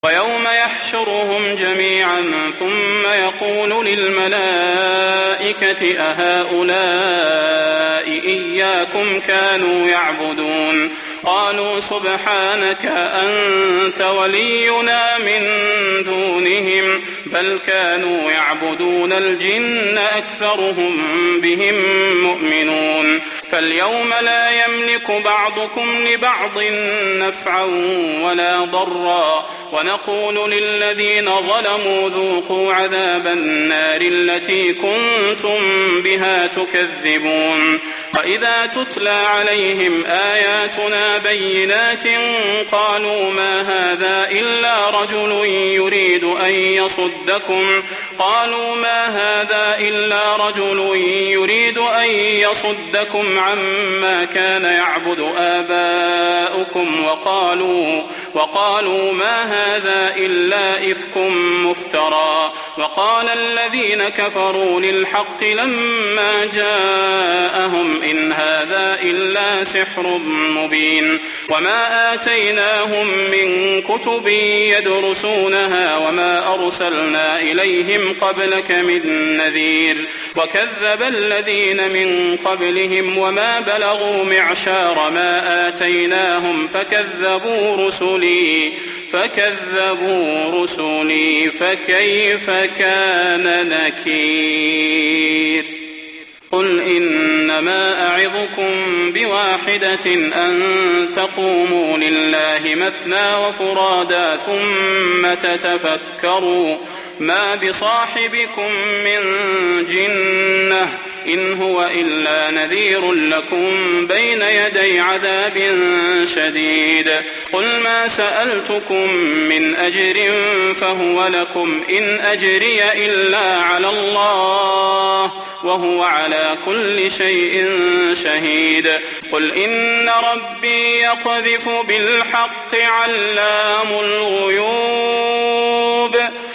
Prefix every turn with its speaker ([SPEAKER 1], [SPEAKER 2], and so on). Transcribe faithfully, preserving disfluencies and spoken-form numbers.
[SPEAKER 1] ويوم يحشرهم جميعا ثم يقول للملائكة أهؤلاء إياكم كانوا يعبدون قالوا سبحانك أنت ولينا من دونهم بل كانوا يعبدون الجن أكثرهم بهم مؤمنون فاليوم لا يملك بعضكم لبعض نفعا ولا ضرا ونقول للذين ظلموا ذوقوا عذاب النار التي كنتم بها تكذبون وإذا تتلى عليهم آياتنا بينات قالوا ما هذا إلا رجل يريد أن يصدكم قالوا ما هذا إلا رجل يريد أن يصدكم عما كان يعبد آباؤكم وقالوا وقالوا ما هذا إلا إفك مفترى وقال الذين كفروا للحق لما جاءهم إن هذا إلا سحر مبين وما آتيناهم من كتب يدرسونها وما أرسلنا إليهم قبلك من نذير وكذب الذين من قبلهم وما بلغوا معشار ما آتيناهم فكذبوا رسلي فكذبوا رسلي فكيف كان نكير قل إنما أعظكم بواحدة أن تقوموا لله مثنى وفرادا ثم تتفكروا ما بصاحبكم من جنة إن هو إلا نذير لكم بين يدي عذاب شديد قل ما سألتكم من أجر فهو لكم إن أجري إلا على الله وهو على كل شيء شهيد قل إن ربي يقذف بالحق علام الغيوب